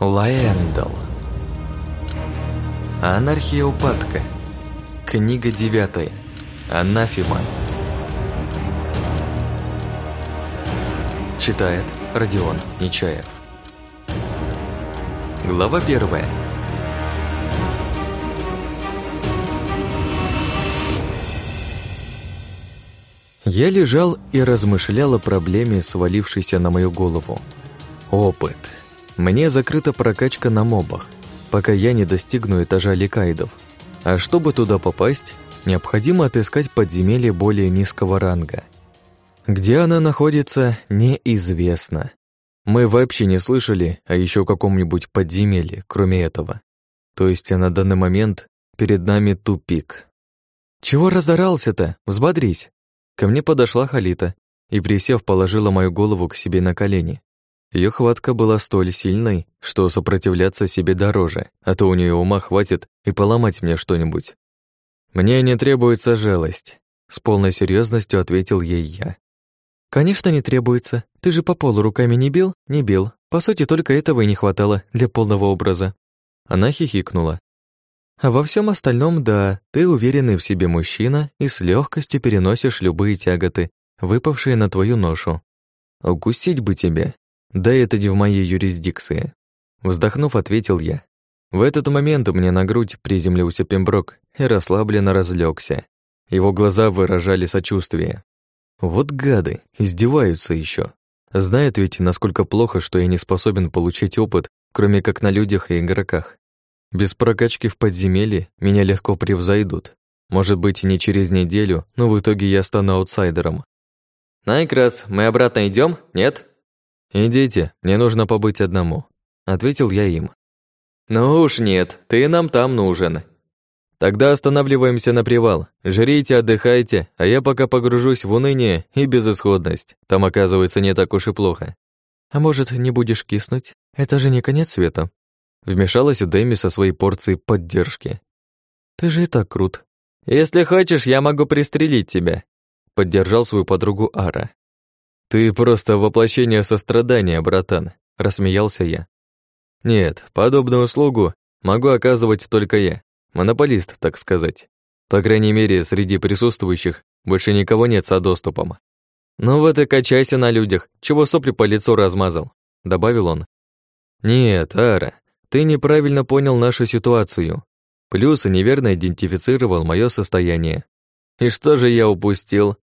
Лаэндал. Анархия упадка. Книга 9. Анафема. Читает Родион Нечаев. Глава 1. Я лежал и размышлял о проблеме, свалившейся на мою голову. Опыт. Мне закрыта прокачка на мобах, пока я не достигну этажа ликаидов. А чтобы туда попасть, необходимо отыскать подземелье более низкого ранга. Где она находится, неизвестно. Мы вообще не слышали о еще каком-нибудь подземелье, кроме этого. То есть на данный момент перед нами тупик. «Чего разорался-то? Взбодрись!» Ко мне подошла Халита и, присев, положила мою голову к себе на колени. Ее хватка была столь сильной, что сопротивляться себе дороже, а то у нее ума хватит и поломать мне что-нибудь. «Мне не требуется жалость», — с полной серьезностью ответил ей я. «Конечно, не требуется. Ты же по полу руками не бил?» «Не бил. По сути, только этого и не хватало для полного образа». Она хихикнула. «А во всем остальном, да, ты уверенный в себе мужчина и с легкостью переносишь любые тяготы, выпавшие на твою ношу. Укусить бы тебя. Да это не в моей юрисдикции». Вздохнув, ответил я. В этот момент мне на грудь приземлился Пемброк и расслабленно разлегся. Его глаза выражали сочувствие. Вот гады, издеваются еще. Знают ведь, насколько плохо, что я не способен получить опыт, кроме как на людях и игроках. Без прокачки в подземелье меня легко превзойдут. Может быть, не через неделю, но в итоге я стану аутсайдером. «Найкрас, мы обратно идем? Нет?» «Идите, мне нужно побыть одному», — ответил я им. «Ну уж нет, ты нам там нужен». «Тогда останавливаемся на привал. Жрите, отдыхайте, а я пока погружусь в уныние и безысходность. Там, оказывается, не так уж и плохо». «А может, не будешь киснуть? Это же не конец света». Вмешалась Дэми со своей порцией поддержки. «Ты же и так крут». «Если хочешь, я могу пристрелить тебя», — поддержал свою подругу Ара. «Ты просто воплощение сострадания, братан», — рассмеялся я. «Нет, подобную услугу могу оказывать только я. Монополист, так сказать. По крайней мере, среди присутствующих больше никого нет со доступом». «Ну вот и качайся на людях, чего сопли по лицу размазал», — добавил он. «Нет, Ара, ты неправильно понял нашу ситуацию. Плюс неверно идентифицировал мое состояние. И что же я упустил?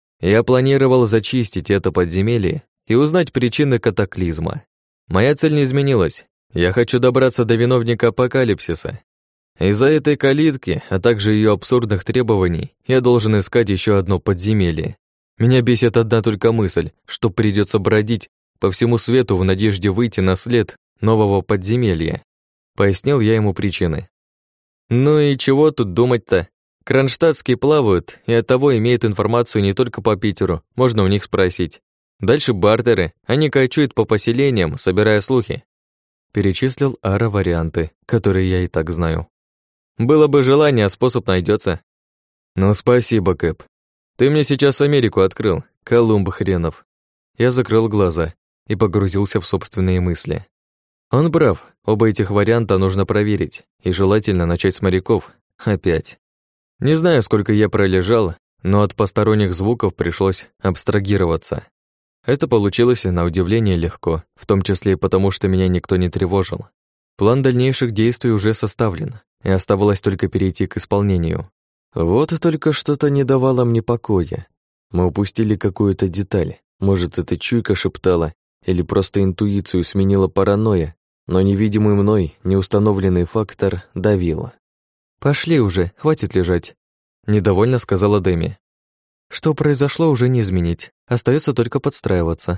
Я планировал зачистить это подземелье и узнать причины катаклизма. Моя цель не изменилась. Я хочу добраться до виновника апокалипсиса. Из-за этой калитки, а также ее абсурдных требований, я должен искать еще одно подземелье. Меня бесит одна только мысль, что придется бродить по всему свету в надежде выйти на след нового подземелья. Пояснил я ему причины. Ну и чего тут думать-то? Кронштадтские плавают, и оттого имеют информацию не только по Питеру, можно у них спросить. Дальше бартеры, они кочуют по поселениям, собирая слухи. Перечислил Ара варианты, которые я и так знаю. Было бы желание, а способ найдется. Ну спасибо, Кэп. Ты мне сейчас Америку открыл, Колумб хренов. Я закрыл глаза и погрузился в собственные мысли. Он прав, оба этих варианта нужно проверить, и желательно начать с моряков. Опять. Не знаю, сколько я пролежал, но от посторонних звуков пришлось абстрагироваться. Это получилось на удивление легко, в том числе и потому, что меня никто не тревожил. План дальнейших действий уже составлен, и оставалось только перейти к исполнению. Вот и только что-то не давало мне покоя. Мы упустили какую-то деталь. Может, это чуйка шептала, или просто интуицию сменила паранойя, но невидимый мной неустановленный фактор давил. «Пошли уже, хватит лежать», — недовольно сказала Дэми. «Что произошло, уже не изменить, остается только подстраиваться».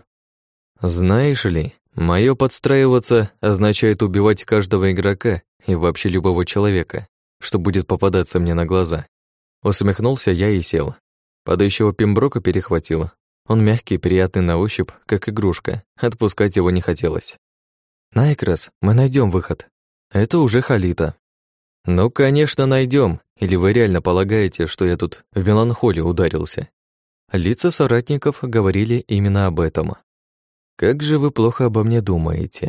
«Знаешь ли, мое подстраиваться означает убивать каждого игрока и вообще любого человека, что будет попадаться мне на глаза». Усмехнулся я и сел. Падающего Пемброка перехватило. Он мягкий и приятный на ощупь, как игрушка, отпускать его не хотелось. «Найкрас, мы найдем выход». Это уже Халита. «Ну, конечно, найдем. Или вы реально полагаете, что я тут в меланхолию ударился?» Лица соратников говорили именно об этом. «Как же вы плохо обо мне думаете?»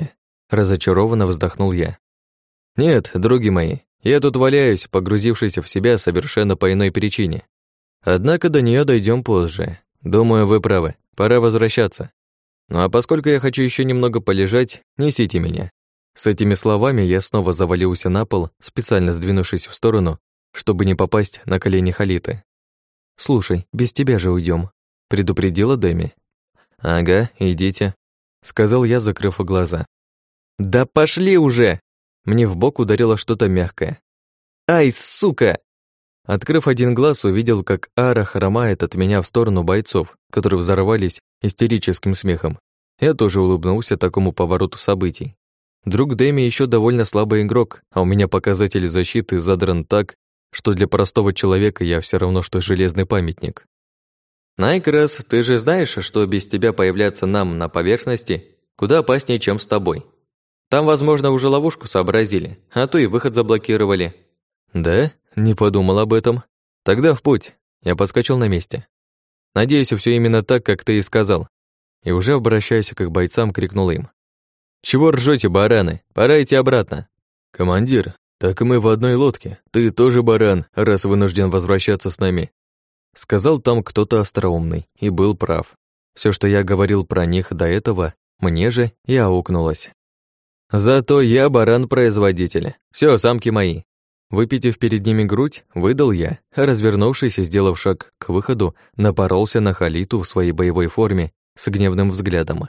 Разочарованно вздохнул я. Нет, други мои, я тут валяюсь, погрузившись в себя совершенно по иной причине. Однако до нее дойдем позже. Думаю, вы правы, пора возвращаться. Ну а поскольку я хочу еще немного полежать, несите меня. С этими словами я снова завалился на пол, специально сдвинувшись в сторону, чтобы не попасть на колени Халиты. «Слушай, без тебя же уйдем, предупредила Дэми. «Ага, идите», — сказал я, закрыв глаза. «Да пошли уже!» Мне в бок ударило что-то мягкое. «Ай, сука!» Открыв один глаз, увидел, как Ара хромает от меня в сторону бойцов, которые взорвались истерическим смехом. Я тоже улыбнулся такому повороту событий. Друг Дэми еще довольно слабый игрок, а у меня показатель защиты задран так, что для простого человека я все равно, что железный памятник. «Найкрас, ты же знаешь, что без тебя появляться нам на поверхности куда опаснее, чем с тобой. Там, возможно, уже ловушку сообразили, а то и выход заблокировали». «Да? Не подумал об этом. Тогда в путь». Я подскочил на месте. «Надеюсь, все именно так, как ты и сказал». И уже обращаясь к бойцам, крикнул им. «Чего ржете, бараны? Пора идти обратно». «Командир, так и мы в одной лодке. Ты тоже баран, раз вынужден возвращаться с нами». Сказал там кто-то остроумный, и был прав. Все, что я говорил про них до этого, мне же и аукнулось. «Зато я баран-производитель. Все, самки мои». Выпитив перед ними грудь, выдал я, а развернувшись и сделав шаг к выходу, напоролся на Халиту в своей боевой форме с гневным взглядом.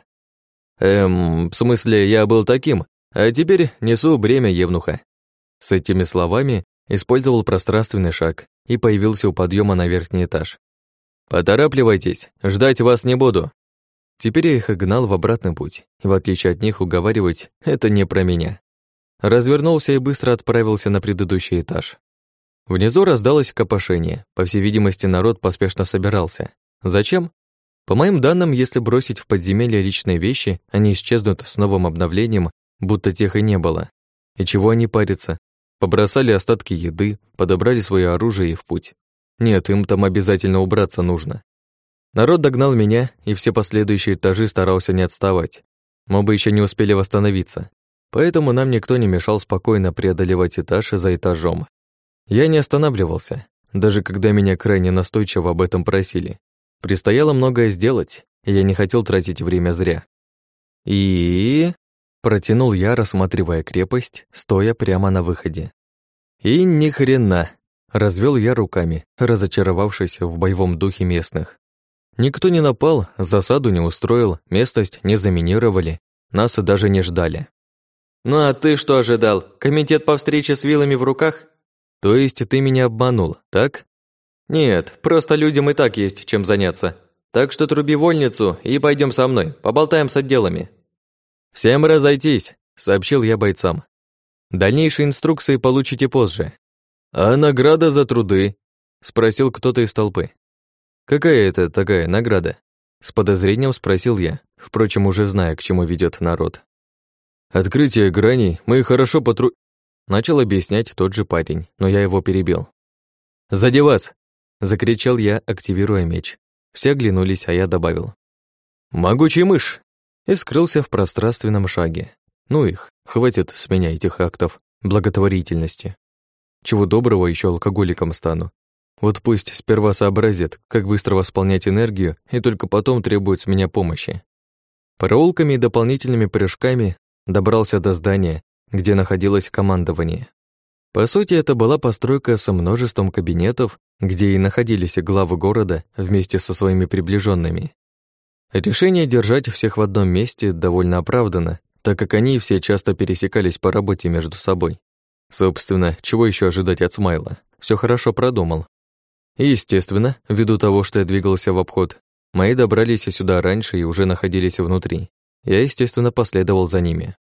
В смысле, я был таким, а теперь несу бремя евнуха». С этими словами использовал пространственный шаг и появился у подъема на верхний этаж. «Поторапливайтесь, ждать вас не буду». Теперь я их гнал в обратный путь, и в отличие от них уговаривать — это не про меня. Развернулся и быстро отправился на предыдущий этаж. Внизу раздалось копошение, по всей видимости, народ поспешно собирался. Зачем? По моим данным, если бросить в подземелье личные вещи, они исчезнут с новым обновлением, будто тех и не было. И чего они парятся? Побросали остатки еды, подобрали свое оружие и в путь. Нет, им там обязательно убраться нужно. Народ догнал меня, и все последующие этажи старался не отставать. Мы бы еще не успели восстановиться. Поэтому нам никто не мешал спокойно преодолевать этаж за этажом. Я не останавливался, даже когда меня крайне настойчиво об этом просили. Предстояло многое сделать, и я не хотел тратить время зря. И... протянул я, рассматривая крепость, стоя прямо на выходе. И ни хрена, развел я руками, разочаровавшись в боевом духе местных. Никто не напал, засаду не устроил, местность не заминировали, нас даже не ждали. «Ну а ты что ожидал? Комитет по встрече с вилами в руках?» «То есть ты меня обманул, так?» «Нет, просто людям и так есть чем заняться. Так что труби вольницу и пойдем со мной, поболтаем с отделами». «Всем разойтись», — сообщил я бойцам. «Дальнейшие инструкции получите позже». «А награда за труды?» — спросил кто-то из толпы. «Какая это такая награда?» — с подозрением спросил я, впрочем, уже зная, к чему ведет народ. «Открытие граней, мы хорошо начал объяснять тот же парень, но я его перебил. «Сзади вас!» — закричал я, активируя меч. Все оглянулись, а я добавил. «Могучий мышь!» и скрылся в пространственном шаге. Ну их, хватит с меня этих актов благотворительности. Чего доброго, еще алкоголиком стану. Вот пусть сперва сообразят, как быстро восполнять энергию, и только потом требуют с меня помощи. Проулками и дополнительными прыжками добрался до здания, где находилось командование. По сути, это была постройка со множеством кабинетов, где и находились главы города вместе со своими приближенными. Решение держать всех в одном месте довольно оправдано, так как они все часто пересекались по работе между собой. Собственно, чего еще ожидать от Смайла? Все хорошо продумал. И, естественно, ввиду того, что я двигался в обход, мои добрались сюда раньше и уже находились внутри. Я, естественно, последовал за ними.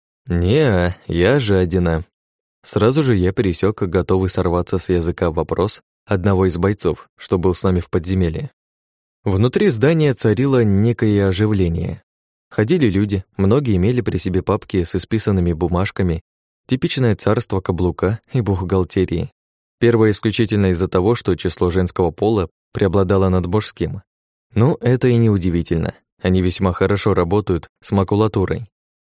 «Не-а, я жадина». Сразу же я пересек, готовый сорваться с языка вопрос одного из бойцов, что был с нами в подземелье. Внутри здания царило некое оживление. Ходили люди, многие имели при себе папки с исписанными бумажками, типичное царство каблука и бухгалтерии. Первое исключительно из-за того, что число женского пола преобладало над мужским. Ну, это и не удивительно. Они весьма хорошо работают с макулатурой.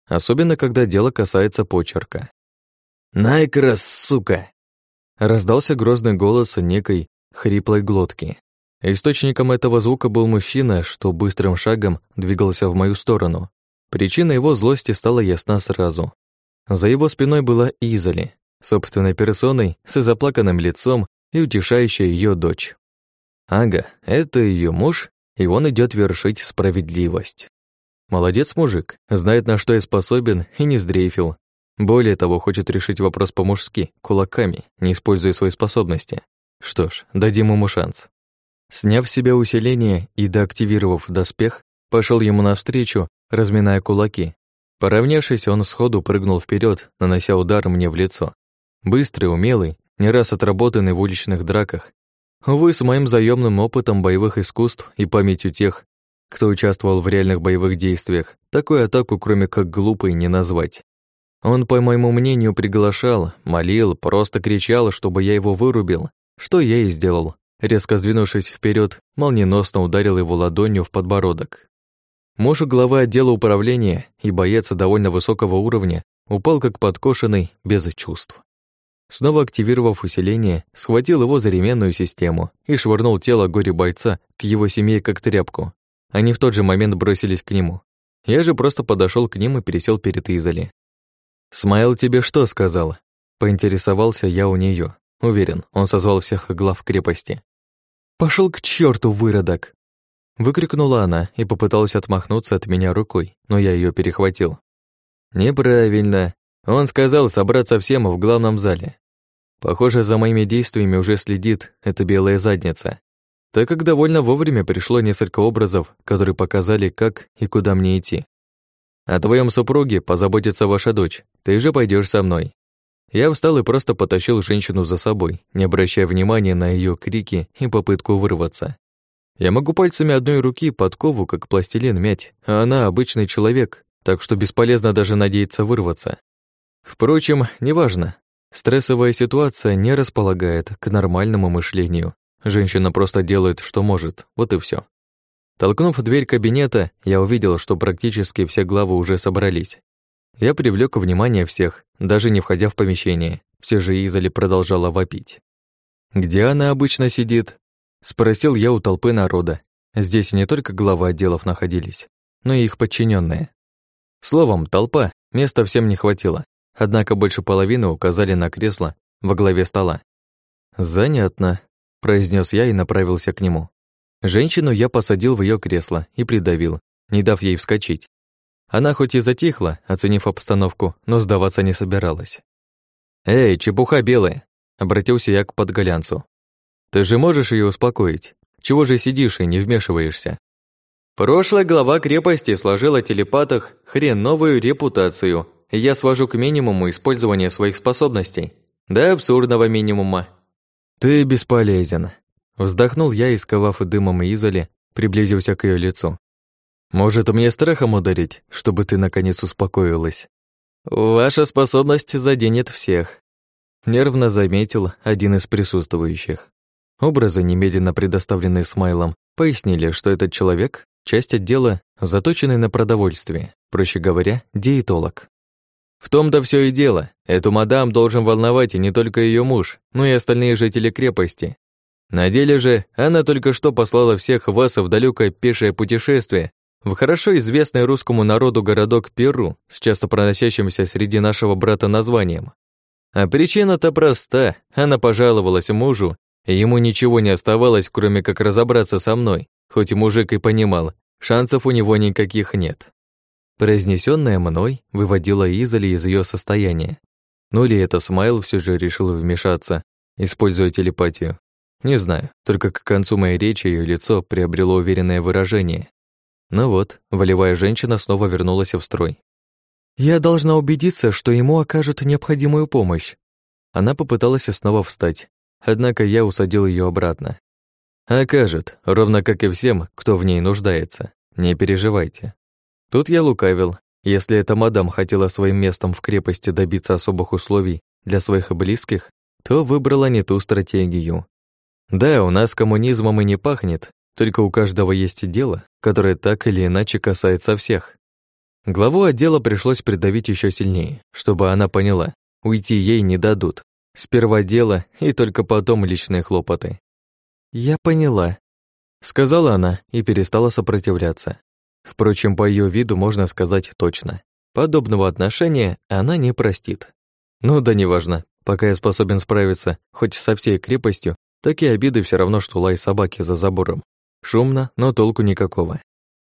особенно когда дело касается почерка. «Найкрас, сука!» Раздался грозный голос некой хриплой глотки. Источником этого звука был мужчина, что быстрым шагом двигался в мою сторону. Причина его злости стала ясна сразу. За его спиной была Изали, собственной персоной, с заплаканным лицом и утешающая ее дочь. Ага, это ее муж, и он идет вершить справедливость. Молодец мужик, знает, на что я способен, и не сдрейфил. Более того, хочет решить вопрос по-мужски, кулаками, не используя свои способности. Что ж, дадим ему шанс. Сняв с себя усиление и доактивировав доспех, пошел ему навстречу, разминая кулаки. Поравнявшись, он сходу прыгнул вперед, нанося удар мне в лицо. Быстрый, умелый, не раз отработанный в уличных драках. Увы, с моим заёмным опытом боевых искусств и памятью тех, кто участвовал в реальных боевых действиях, такую атаку, кроме как глупой, не назвать. Он, по моему мнению, приглашал, молил, просто кричал, чтобы я его вырубил, что я и сделал. Резко сдвинувшись вперед, молниеносно ударил его ладонью в подбородок. Муж главы отдела управления и боец довольно высокого уровня упал как подкошенный, без чувств. Снова активировав усиление, схватил его за ременную систему и швырнул тело горе-бойца к его семье как тряпку. Они в тот же момент бросились к нему. Я же просто подошел к ним и пересел перед Изали. «Смайл тебе что сказал?» Поинтересовался я у нее. Уверен, он созвал всех глав крепости. «Пошел к черту, выродок!» Выкрикнула она и попыталась отмахнуться от меня рукой, но я ее перехватил. «Неправильно. Он сказал собраться всем в главном зале. Похоже, за моими действиями уже следит эта белая задница, так как довольно вовремя пришло несколько образов, которые показали, как и куда мне идти. О твоем супруге позаботится ваша дочь, ты же пойдешь со мной». Я встал и просто потащил женщину за собой, не обращая внимания на ее крики и попытку вырваться. Я могу пальцами одной руки подкову, как пластилин, мять, а она обычный человек, так что бесполезно даже надеяться вырваться. Впрочем, неважно. Стрессовая ситуация не располагает к нормальному мышлению. Женщина просто делает, что может, вот и все. Толкнув дверь кабинета, я увидел, что практически все главы уже собрались. Я привлёк внимание всех, даже не входя в помещение. Все же Изали продолжала вопить. «Где она обычно сидит?» — спросил я у толпы народа. Здесь не только главы отделов находились, но и их подчиненные. Словом, толпа, места всем не хватило. Однако больше половины указали на кресло во главе стола. «Занятно», — произнес я и направился к нему. Женщину я посадил в ее кресло и придавил, не дав ей вскочить. Она хоть и затихла, оценив обстановку, но сдаваться не собиралась. «Эй, чепуха белая!» — обратился я к подголянцу. «Ты же можешь ее успокоить? Чего же сидишь и не вмешиваешься?» «Прошлая глава крепости сложила телепатах хреновую репутацию, и я свожу к минимуму использование своих способностей. До абсурдного минимума». «Ты бесполезен», — вздохнул я и, сковав дымом Изали, приблизился к ее лицу. «Может, мне страхом ударить, чтобы ты наконец успокоилась?» «Ваша способность заденет всех», — нервно заметил один из присутствующих. Образы, немедленно предоставленные Смайлом, пояснили, что этот человек — часть отдела, заточенный на продовольствие, проще говоря, диетолог. В том-то все и дело. Эту мадам должен волновать и не только ее муж, но и остальные жители крепости. На деле же она только что послала всех вас в далекое пешее путешествие в хорошо известный русскому народу городок Перу с часто проносящимся среди нашего брата названием. А причина-то проста. Она пожаловалась мужу, и ему ничего не оставалось, кроме как разобраться со мной, хоть мужик и понимал, шансов у него никаких нет. Произнесённое мной выводило Изали из её состояния. Ну или это Смайл всё же решил вмешаться, используя телепатию. Не знаю, только к концу моей речи её лицо приобрело уверенное выражение. Ну вот, волевая женщина снова вернулась в строй. «Я должна убедиться, что ему окажут необходимую помощь». Она попыталась снова встать, однако я усадил её обратно. «Окажет, ровно как и всем, кто в ней нуждается. Не переживайте». Тут я лукавил. Если эта мадам хотела своим местом в крепости добиться особых условий для своих близких, то выбрала не ту стратегию. Да, у нас коммунизмом и не пахнет, только у каждого есть дело, которое так или иначе касается всех. Главу отдела пришлось придавить еще сильнее, чтобы она поняла, уйти ей не дадут. Сперва дело и только потом личные хлопоты. «Я поняла», — сказала она и перестала сопротивляться. Впрочем, по ее виду можно сказать точно. Подобного отношения она не простит. Ну да неважно, пока я способен справиться хоть со всей крепостью, такие обиды все равно, что лай собаки за забором. Шумно, но толку никакого.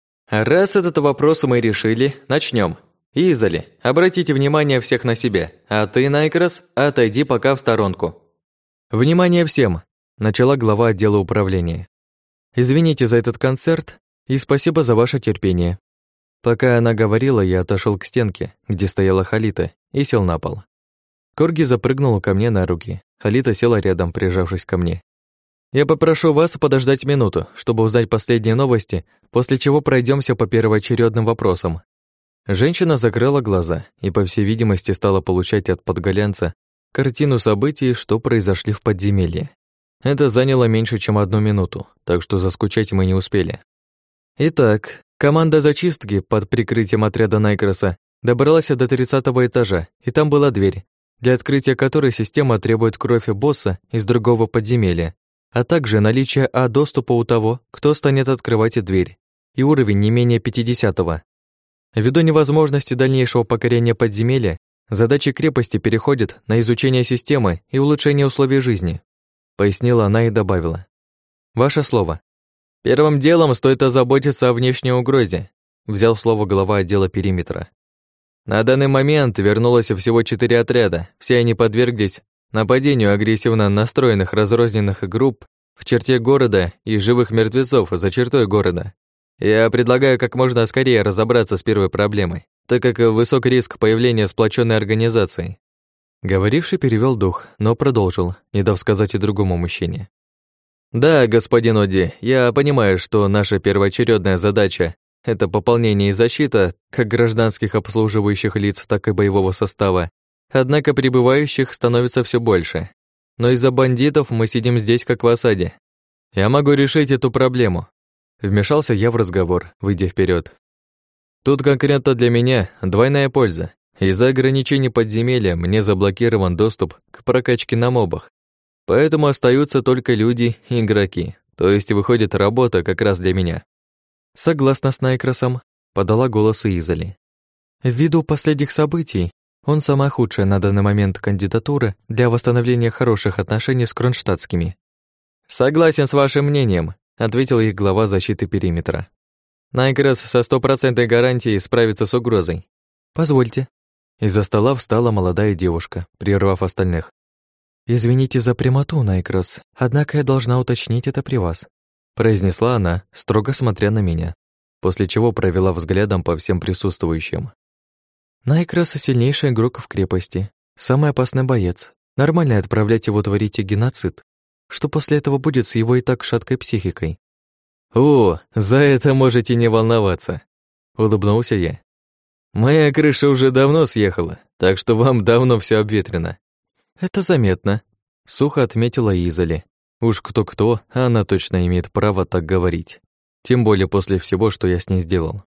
А раз этот вопрос мы решили, начнем. Изали, обратите внимание всех на себя, а ты, Найкрас, отойди пока в сторонку. Внимание всем, начала глава отдела управления. Извините за этот концерт и спасибо за ваше терпение. Пока она говорила, я отошел к стенке, где стояла Халита, и сел на пол. Корги запрыгнула ко мне на руки. Халита села рядом, прижавшись ко мне. Я попрошу вас подождать минуту, чтобы узнать последние новости, после чего пройдемся по первоочередным вопросам. Женщина закрыла глаза и, по всей видимости, стала получать от подголянца картину событий, что произошли в подземелье. Это заняло меньше, чем 1 минуту, так что заскучать мы не успели. Итак, команда зачистки под прикрытием отряда Найкраса добралась до 30-го этажа, и там была дверь, для открытия которой система требует кровь босса из другого подземелья, а также наличие доступа у того, кто станет открывать дверь, и уровень не менее 50-го. Ввиду невозможности дальнейшего покорения подземелья, задачи крепости переходят на изучение системы и улучшение условий жизни, пояснила она и добавила. Ваше слово. Первым делом стоит озаботиться о внешней угрозе, взял слово глава отдела периметра. На данный момент вернулось всего 4 отряда, все они подверглись нападению агрессивно настроенных разрозненных групп в черте города и живых мертвецов за чертой города. Я предлагаю как можно скорее разобраться с первой проблемой, так как высок риск появления сплоченной организации. Говоривший перевел дух, но продолжил, не дав сказать и другому мужчине. Да, господин Оди, я понимаю, что наша первоочередная задача — это пополнение и защита как гражданских обслуживающих лиц, так и боевого состава. Однако прибывающих становится все больше. Но из-за бандитов мы сидим здесь как в осаде. Я могу решить эту проблему. Вмешался я в разговор, выйдя вперед. Тут конкретно для меня двойная польза. Из-за ограничений подземелья мне заблокирован доступ к прокачке на мобах. Поэтому остаются только люди и игроки. То есть выходит работа как раз для меня. Согласна с Найкрасом, подала голос Изали. Ввиду последних событий, он самая худшая на данный момент кандидатура для восстановления хороших отношений с кронштадтскими. Согласен с вашим мнением, ответил их глава защиты периметра. Найкрас со 100% гарантией справится с угрозой. Позвольте. Из-за стола встала молодая девушка, прервав остальных. «Извините за прямоту, Найкрас, однако я должна уточнить это при вас», произнесла она, строго смотря на меня, после чего провела взглядом по всем присутствующим. Найкрас — сильнейший игрок в крепости, самый опасный боец. Нормально отправлять его творить геноцид. Что после этого будет с его и так шаткой психикой? «О, за это можете не волноваться», — улыбнулся я. «Моя крыша уже давно съехала, так что вам давно все обветрено». «Это заметно», — сухо отметила Изали. Уж кто-кто, а она точно имеет право так говорить. Тем более после всего, что я с ней сделал.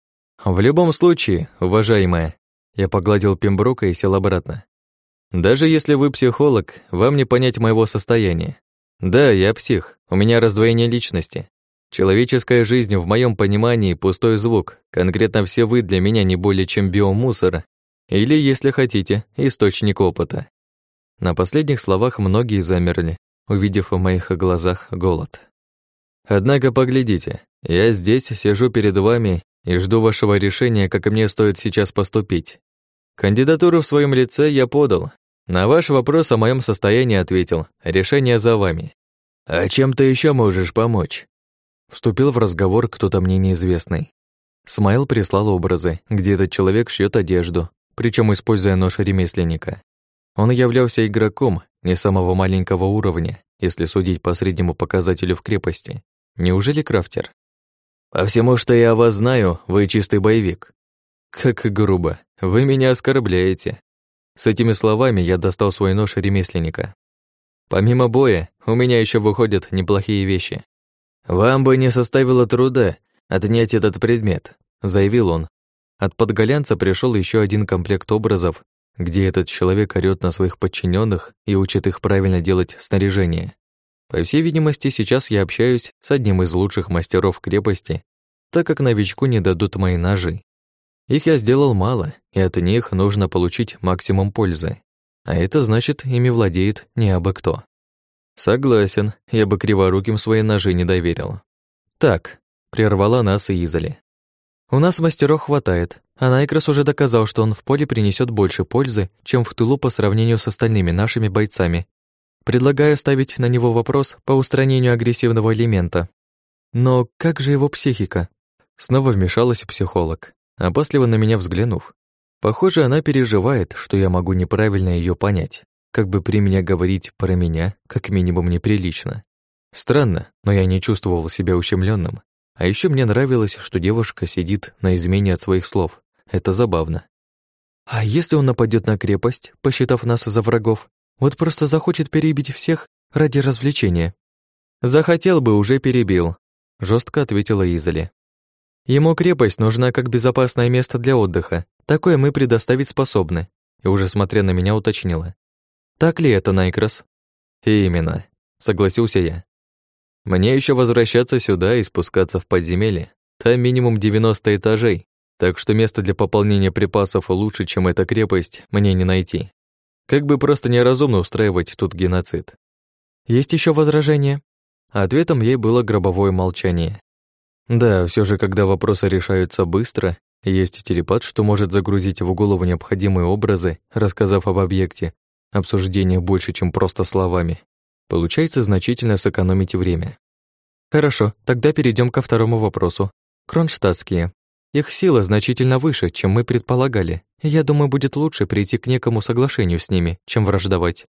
«В любом случае, уважаемая», — я погладил Пемброка и сел обратно. «Даже если вы психолог, вам не понять моего состояния. Да, я псих, у меня раздвоение личности. Человеческая жизнь в моем понимании пустой звук, конкретно все вы для меня не более чем биомусор, или, если хотите, источник опыта». На последних словах многие замерли, увидев в моих глазах голод. «Однако поглядите, я здесь сижу перед вами и жду вашего решения, как мне стоит сейчас поступить. Кандидатуру в своем лице я подал. На ваш вопрос о моем состоянии ответил. Решение за вами. А чем ты еще можешь помочь?» Вступил в разговор кто-то мне неизвестный. Смайл прислал образы, где этот человек шьет одежду, причем используя нож ремесленника. Он являлся игроком не самого маленького уровня, если судить по среднему показателю в крепости. Неужели крафтер? «По всему, что я о вас знаю, вы чистый боевик». «Как грубо. Вы меня оскорбляете». С этими словами я достал свой нож ремесленника. «Помимо боя, у меня еще выходят неплохие вещи». «Вам бы не составило труда отнять этот предмет», — заявил он. От подголянца пришел еще один комплект образов, где этот человек орёт на своих подчиненных и учит их правильно делать снаряжение. По всей видимости, сейчас я общаюсь с одним из лучших мастеров крепости, так как новичку не дадут мои ножи. Их я сделал мало, и от них нужно получить максимум пользы. А это значит, ими владеет не абы кто. Согласен, я бы криворуким свои ножи не доверил. Так, прервала нас Изали. У нас мастеров хватает, а Найкрас уже доказал, что он в поле принесет больше пользы, чем в тылу по сравнению с остальными нашими бойцами. Предлагаю ставить на него вопрос по устранению агрессивного элемента. Но как же его психика? Снова вмешалась психолог, опасливо на меня взглянув. Похоже, она переживает, что я могу неправильно ее понять. Как бы при меня говорить про меня, как минимум неприлично. Странно, но я не чувствовал себя ущемленным. А еще мне нравилось, что девушка сидит на измене от своих слов. Это забавно. А если он нападет на крепость, посчитав нас за врагов? Вот просто захочет перебить всех ради развлечения? Захотел бы, уже перебил, жестко ответила Изали. Ему крепость нужна как безопасное место для отдыха. Такое мы предоставить способны. И уже смотря на меня уточнила. Так ли это, Найкрас? Именно, согласился я. Мне еще возвращаться сюда и спускаться в подземелье. Там минимум 90 этажей, так что место для пополнения припасов лучше, чем эта крепость, мне не найти. Как бы просто неразумно устраивать тут геноцид. Есть еще возражения? Ответом ей было гробовое молчание. Да, все же, когда вопросы решаются быстро, есть телепат, что может загрузить в голову необходимые образы, рассказав об объекте, обсуждение больше, чем просто словами. Получается значительно сэкономить время. Хорошо, тогда перейдем ко второму вопросу. Кронштадтские. Их сила значительно выше, чем мы предполагали. И я думаю, будет лучше прийти к некому соглашению с ними, чем враждовать.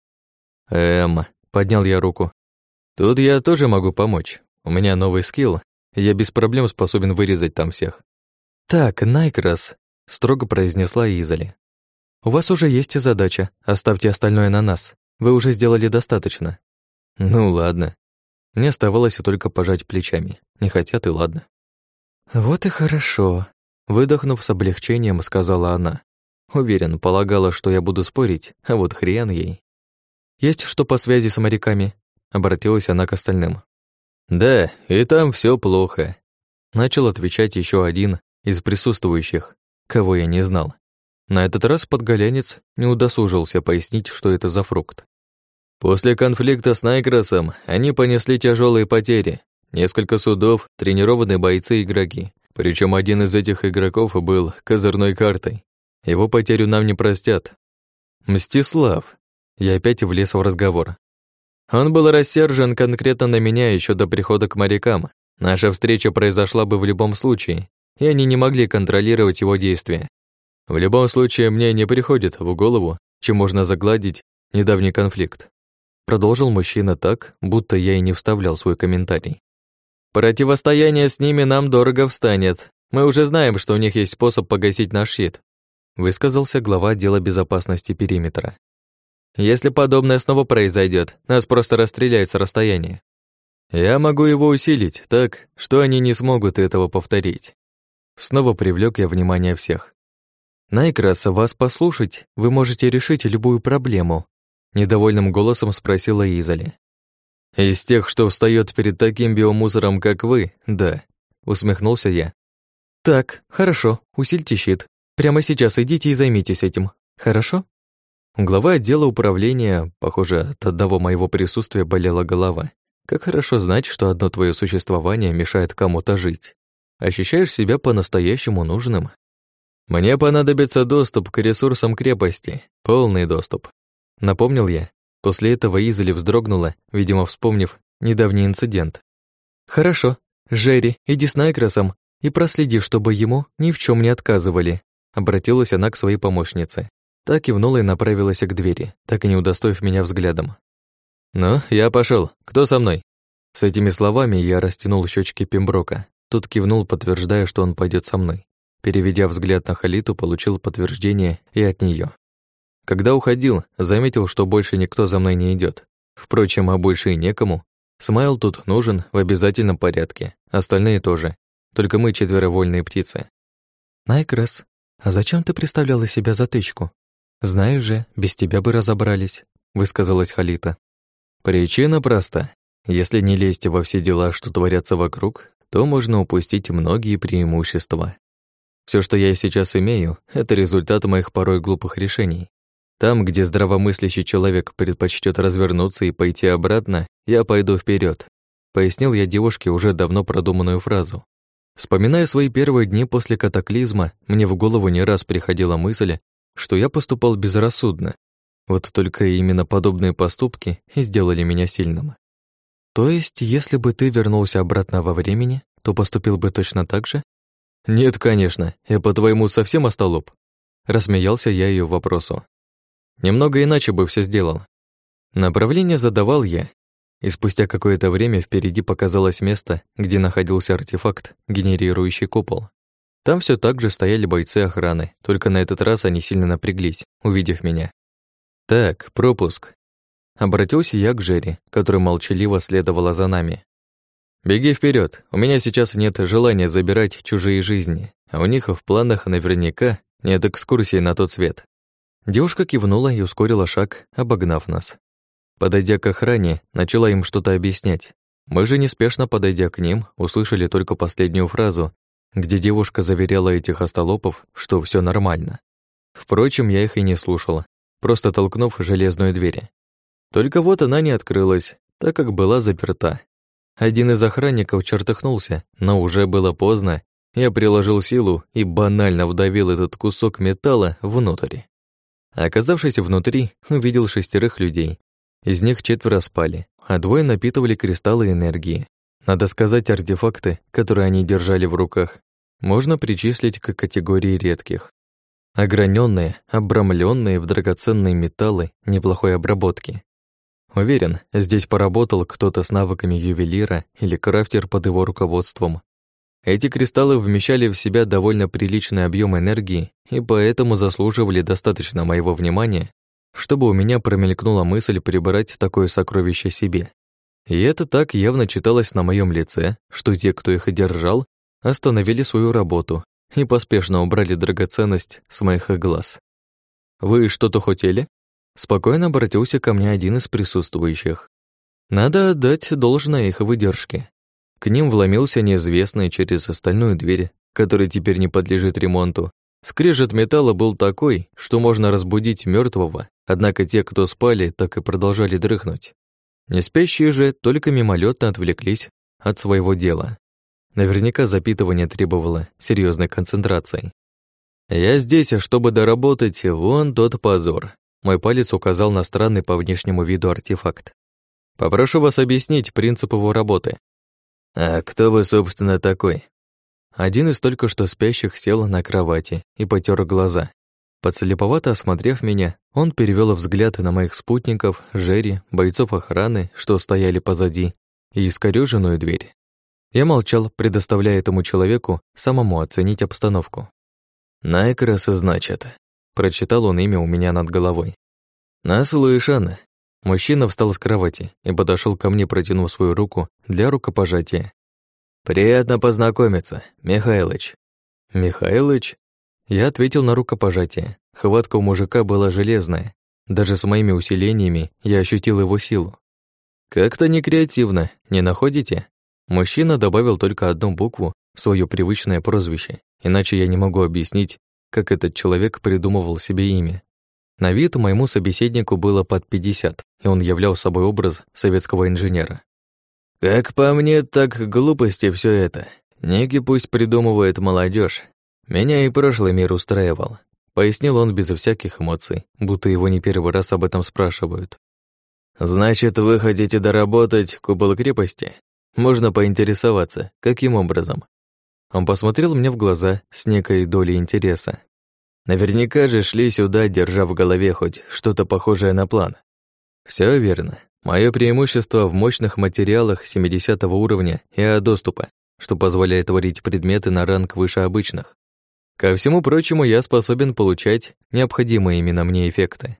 Поднял я руку. Тут я тоже могу помочь. У меня новый скилл, и я без проблем способен вырезать там всех. Так, Найкрас, строго произнесла Изали. У вас уже есть задача, оставьте остальное на нас. Вы уже сделали достаточно. Ну ладно. Мне оставалось только пожать плечами. Не хотят и ладно. Вот и хорошо. Выдохнув с облегчением, сказала она. Уверен, полагала, что я буду спорить, а вот хрен ей. Есть что по связи с моряками? Обратилась она к остальным. Да, и там все плохо. Начал отвечать еще один из присутствующих, кого я не знал. На этот раз подголянец не удосужился пояснить, что это за фрукт. После конфликта с Найкрасом они понесли тяжелые потери. Несколько судов, тренированные бойцы и игроки. Причем один из этих игроков был козырной картой. Его потерю нам не простят. Мстислав. Я опять влез в разговор. Он был рассержен конкретно на меня еще до прихода к морякам. Наша встреча произошла бы в любом случае, и они не могли контролировать его действия. В любом случае, мне не приходит в голову, чем можно загладить недавний конфликт. Продолжил мужчина так, будто я и не вставлял свой комментарий. Противостояние с ними нам дорого встанет. Мы уже знаем, что у них есть способ погасить наш щит, высказался глава отдела безопасности периметра. Если подобное снова произойдет, нас просто расстреляют с расстояния. Я могу его усилить так, что они не смогут этого повторить. Снова привлек я внимание всех. Найкрас, вас послушать, вы можете решить любую проблему. Недовольным голосом спросила Изали. Из тех, что встает перед таким биомусором, как вы, да, усмехнулся я. Так, хорошо, усильте щит. Прямо сейчас идите и займитесь этим, хорошо? Глава отдела управления, похоже, от одного моего присутствия болела голова. Как хорошо знать, что одно твое существование мешает кому-то жить. Ощущаешь себя по-настоящему нужным. Мне понадобится доступ к ресурсам крепости, полный доступ. Напомнил я. После этого Изали вздрогнула, видимо, вспомнив недавний инцидент. «Хорошо. Жерри, иди с Найкрасом и проследи, чтобы ему ни в чем не отказывали», обратилась она к своей помощнице. Та кивнула и направилась к двери, так и не удостоив меня взглядом. «Ну, я пошел. Кто со мной?» С этими словами я растянул щечки Пемброка. Тот кивнул, подтверждая, что он пойдет со мной. Переведя взгляд на Халиту, получил подтверждение и от нее. Когда уходил, заметил, что больше никто за мной не идет. Впрочем, а больше и некому. Смайл тут нужен в обязательном порядке, остальные тоже. Только мы 4 вольные птицы. «Найкрас, «А зачем ты представляла себя затычку? Знаешь же, без тебя бы разобрались», — высказалась Халита. «Причина проста. Если не лезть во все дела, что творятся вокруг, то можно упустить многие преимущества. Все, что я сейчас имею, это результат моих порой глупых решений. Там, где здравомыслящий человек предпочтет развернуться и пойти обратно, я пойду вперед. Пояснил я девушке уже давно продуманную фразу. Вспоминая свои первые дни после катаклизма, мне в голову не раз приходила мысль, что я поступал безрассудно. Вот только именно подобные поступки и сделали меня сильным. То есть, если бы ты вернулся обратно во времени, то поступил бы точно так же? Нет, конечно, я по-твоему совсем остолоп. Рассмеялся я ее вопросу. Немного иначе бы все сделал. Направление задавал я, и спустя какое-то время впереди показалось место, где находился артефакт, генерирующий купол. Там все так же стояли бойцы охраны, только на этот раз они сильно напряглись, увидев меня. «Так, пропуск». Обратился я к Жерри, которая молчаливо следовала за нами. «Беги вперед. У меня сейчас нет желания забирать чужие жизни, а у них в планах наверняка нет экскурсии на тот свет». Девушка кивнула и ускорила шаг, обогнав нас. Подойдя к охране, начала им что-то объяснять. Мы же, неспешно подойдя к ним, услышали только последнюю фразу, где девушка заверяла этих остолопов, что все нормально. Впрочем, я их и не слушала, просто толкнув железную дверь. Только вот она не открылась, так как была заперта. Один из охранников чертыхнулся, но уже было поздно. Я приложил силу и банально вдавил этот кусок металла внутрь. Оказавшись внутри, увидел 6 людей. Из них 4 спали, а 2 напитывали кристаллы энергии. Надо сказать, артефакты, которые они держали в руках, можно причислить к категории редких. Ограненные, обрамленные в драгоценные металлы неплохой обработки. Уверен, здесь поработал кто-то с навыками ювелира или крафтер под его руководством. Эти кристаллы вмещали в себя довольно приличный объем энергии и поэтому заслуживали достаточно моего внимания, чтобы у меня промелькнула мысль прибрать такое сокровище себе. И это так явно читалось на моем лице, что те, кто их держал, остановили свою работу и поспешно убрали драгоценность с моих глаз. «Вы что-то хотели?» Спокойно обратился ко мне один из присутствующих. Надо отдать должное их выдержке. К ним вломился неизвестный через остальную дверь, которая теперь не подлежит ремонту. Скрежет металла был такой, что можно разбудить мертвого, однако те, кто спали, так и продолжали дрыхнуть. Неспящие же только мимолетно отвлеклись от своего дела. Наверняка запитывание требовало серьезной концентрации. «Я здесь, чтобы доработать вон тот позор», мой палец указал на странный по внешнему виду артефакт. «Попрошу вас объяснить принцип его работы». «А кто вы, собственно, такой?» Один из только что спящих сел на кровати и потер глаза. Подслеповато осмотрев меня, он перевел взгляд на моих спутников, Жерри, бойцов охраны, что стояли позади, и искорёженную дверь. Я молчал, предоставляя этому человеку самому оценить обстановку. «Найкрос, значит», — прочитал он имя у меня над головой. «Наслышан». Мужчина встал с кровати и подошел ко мне, протянув свою руку для рукопожатия. «Приятно познакомиться, Михайлыч». «Михайлыч?» Я ответил на рукопожатие. Хватка у мужика была железная. Даже с моими усилениями я ощутил его силу. «Как-то не креативно, не находите?» Мужчина добавил только одну букву в своё привычное прозвище, иначе я не могу объяснить, как этот человек придумывал себе имя. На вид моему собеседнику было под 50, и он являл собой образ советского инженера. «Как по мне, так глупости все это. Ники пусть придумывает молодежь. Меня и прошлый мир устраивал», — пояснил он без всяких эмоций, будто его не первый раз об этом спрашивают. «Значит, вы хотите доработать купол крепости? Можно поинтересоваться, каким образом?» Он посмотрел мне в глаза с некой долей интереса. Наверняка же шли сюда, держа в голове хоть что-то похожее на план. Все верно. Мое преимущество в мощных материалах 70 уровня и доступа, что позволяет творить предметы на ранг выше обычных. Ко всему прочему, я способен получать необходимые именно мне эффекты.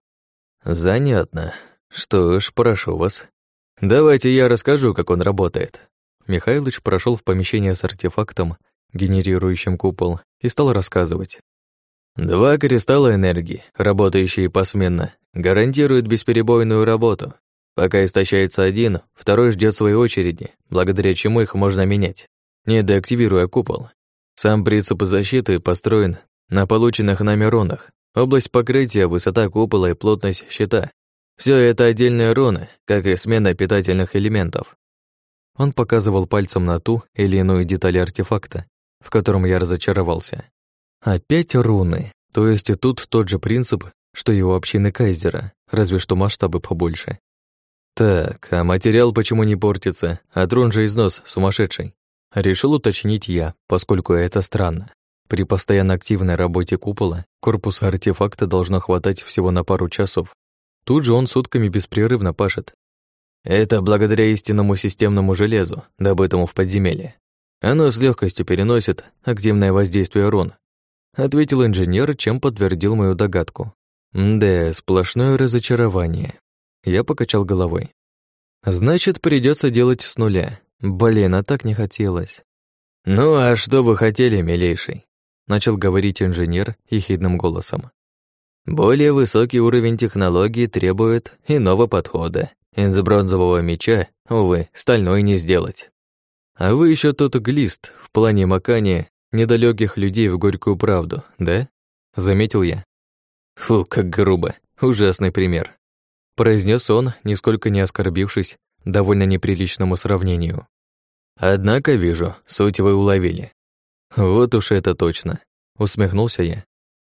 Занятно. Что ж, прошу вас. Давайте я расскажу, как он работает. Михайлыч прошел в помещение с артефактом, генерирующим купол, и стал рассказывать. 2 кристалла энергии, работающие посменно, гарантируют бесперебойную работу. Пока истощается один, второй ждет своей очереди, благодаря чему их можно менять, не деактивируя купол. Сам принцип защиты построен на полученных нами рунах. Область покрытия, высота купола и плотность щита. Все это отдельные руны, как и смена питательных элементов. Он показывал пальцем на ту или иную деталь артефакта, в котором я разочаровался. Опять руны, то есть и тут тот же принцип, что и у общины Кайзера, разве что масштабы побольше. Так, а материал почему не портится? От рун же износ сумасшедший. Решил уточнить я, поскольку это странно. При постоянно активной работе купола корпуса артефакта должно хватать всего на пару часов. Тут же он сутками беспрерывно пашет. Это благодаря истинному системному железу, добытому в подземелье. Оно с легкостью переносит активное воздействие рун, ответил инженер, чем подтвердил мою догадку. Да, сплошное разочарование. Я покачал головой. Значит, придется делать с нуля. Блин, а так не хотелось. Ну, а что вы хотели, милейший? Начал говорить инженер ехидным голосом. Более высокий уровень технологий требует иного подхода. Из бронзового меча, увы, стальной не сделать. А вы еще тот глист в плане макания недалёких людей в горькую правду, да? Заметил я. Фу, как грубо. Ужасный пример. Произнес он, нисколько не оскорбившись довольно неприличному сравнению. Однако вижу, суть вы уловили. Вот уж это точно. Усмехнулся я.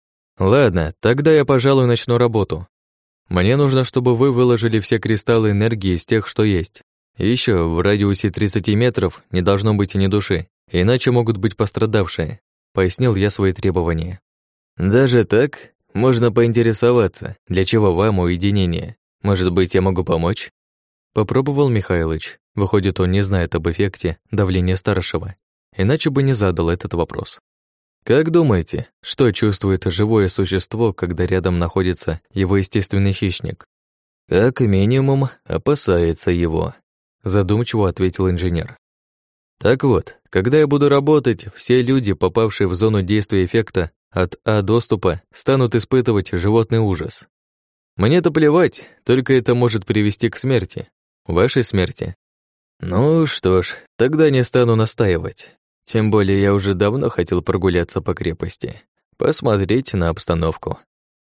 Ладно, тогда я, пожалуй, начну работу. Мне нужно, чтобы вы выложили все кристаллы энергии из тех, что есть. И ещё в радиусе 30 метров не должно быть и ни души, иначе могут быть пострадавшие, пояснил я свои требования. Даже так? Можно поинтересоваться, для чего вам уединение? Может быть, я могу помочь? Попробовал Михайлыч. Выходит, он не знает об эффекте давления старшего, иначе бы не задал этот вопрос. Как думаете, что чувствует живое существо, когда рядом находится его естественный хищник? Как минимум, опасается его, задумчиво ответил инженер. Так вот, когда я буду работать, все люди, попавшие в зону действия эффекта от доступа, станут испытывать животный ужас. Мне-то плевать, только это может привести к смерти. Вашей смерти. Ну что ж, тогда не стану настаивать. Тем более я уже давно хотел прогуляться по крепости, посмотреть на обстановку.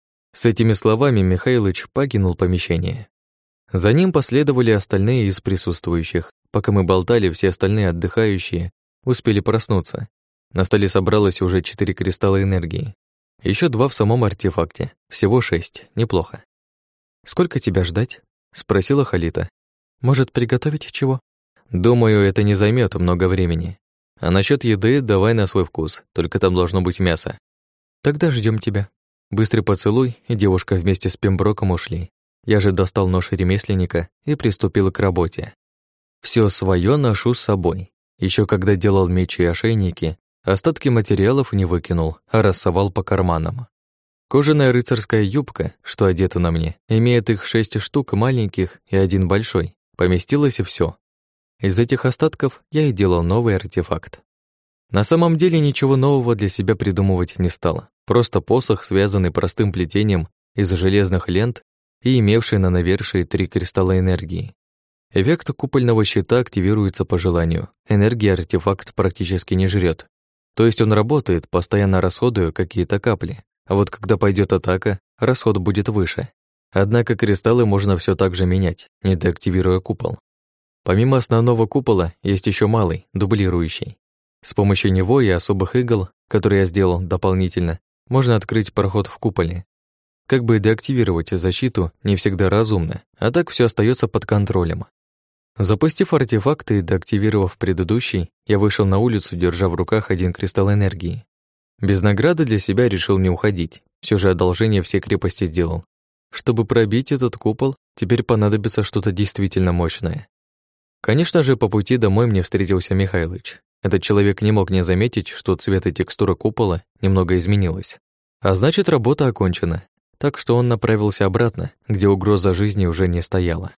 С этими словами Михайлыч покинул помещение. За ним последовали остальные из присутствующих. Пока мы болтали, все остальные отдыхающие успели проснуться. На столе собралось уже 4 кристалла энергии. Еще 2 в самом артефакте. Всего 6. Неплохо. «Сколько тебя ждать?» — спросила Халита. «Может, приготовить чего?» «Думаю, это не займет много времени. А насчет еды давай на свой вкус, только там должно быть мясо». «Тогда ждем тебя». Быстрый поцелуй, и девушка вместе с Пемброком ушли. Я же достал нож ремесленника и приступил к работе. Все свое ношу с собой. Еще когда делал мечи и ошейники, остатки материалов не выкинул, а рассовал по карманам. Кожаная рыцарская юбка, что одета на мне, имеет их 6 штук маленьких и 1 большой. Поместилось и все. Из этих остатков я и делал новый артефакт. На самом деле ничего нового для себя придумывать не стало. Просто посох, связанный простым плетением из железных лент и имевший на навершии 3 кристалла энергии. Эффект купольного щита активируется по желанию. Энергии артефакт практически не жрет. То есть он работает, постоянно расходуя какие-то капли. А вот когда пойдет атака, расход будет выше. Однако кристаллы можно все так же менять, не деактивируя купол. Помимо основного купола есть еще малый, дублирующий. С помощью него и особых игл, которые я сделал дополнительно, можно открыть проход в куполе. Как бы деактивировать защиту не всегда разумно, а так все остается под контролем. Запустив артефакт и деактивировав предыдущий, я вышел на улицу, держа в руках 1 кристалл энергии. Без награды для себя решил не уходить, все же одолжение всей крепости сделал. Чтобы пробить этот купол, теперь понадобится что-то действительно мощное. Конечно же, по пути домой мне встретился Михайлыч. Этот человек не мог не заметить, что цвет и текстура купола немного изменилась. А значит, работа окончена. Так что он направился обратно, где угроза жизни уже не стояла.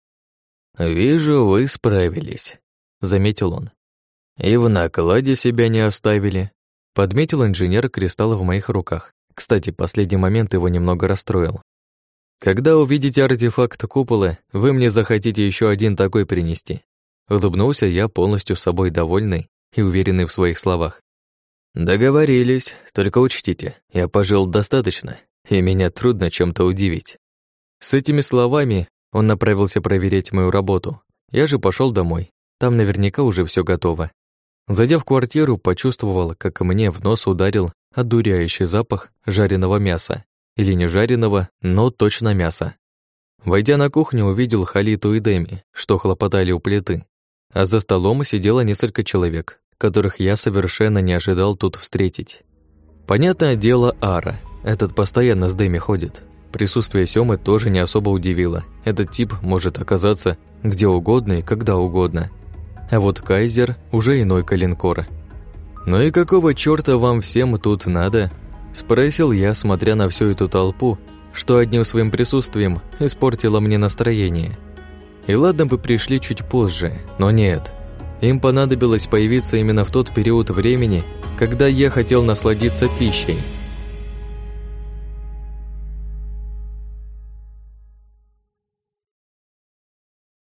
«Вижу, вы справились», — заметил он. «И в накладе себя не оставили», — подметил инженер кристалла в моих руках, Кстати, последний момент его немного расстроил. Когда увидите артефакт купола, вы мне захотите еще один такой принести. Улыбнулся я, полностью собой довольный и уверенный в своих словах. Договорились, только учтите, я пожил достаточно, и меня трудно чем-то удивить. С этими словами он направился проверять мою работу. Я же пошел домой. Там наверняка уже все готово. Зайдя в квартиру, почувствовал, как мне в нос ударил одуряющий запах жареного мяса. Или не жареного, но точно мяса. Войдя на кухню, увидел Халиту и Деми, что хлопотали у плиты. А за столом сидело несколько человек, которых я совершенно не ожидал тут встретить. Понятное дело, Ара. Этот постоянно с Деми ходит. Присутствие Сёмы тоже не особо удивило. Этот тип может оказаться где угодно и когда угодно. А вот Кайзер уже иной калинкор. «Ну и какого чёрта вам всем тут надо?» – спросил я, смотря на всю эту толпу, что одним своим присутствием испортило мне настроение. И ладно бы пришли чуть позже, но нет. Им понадобилось появиться именно в тот период времени, когда я хотел насладиться пищей –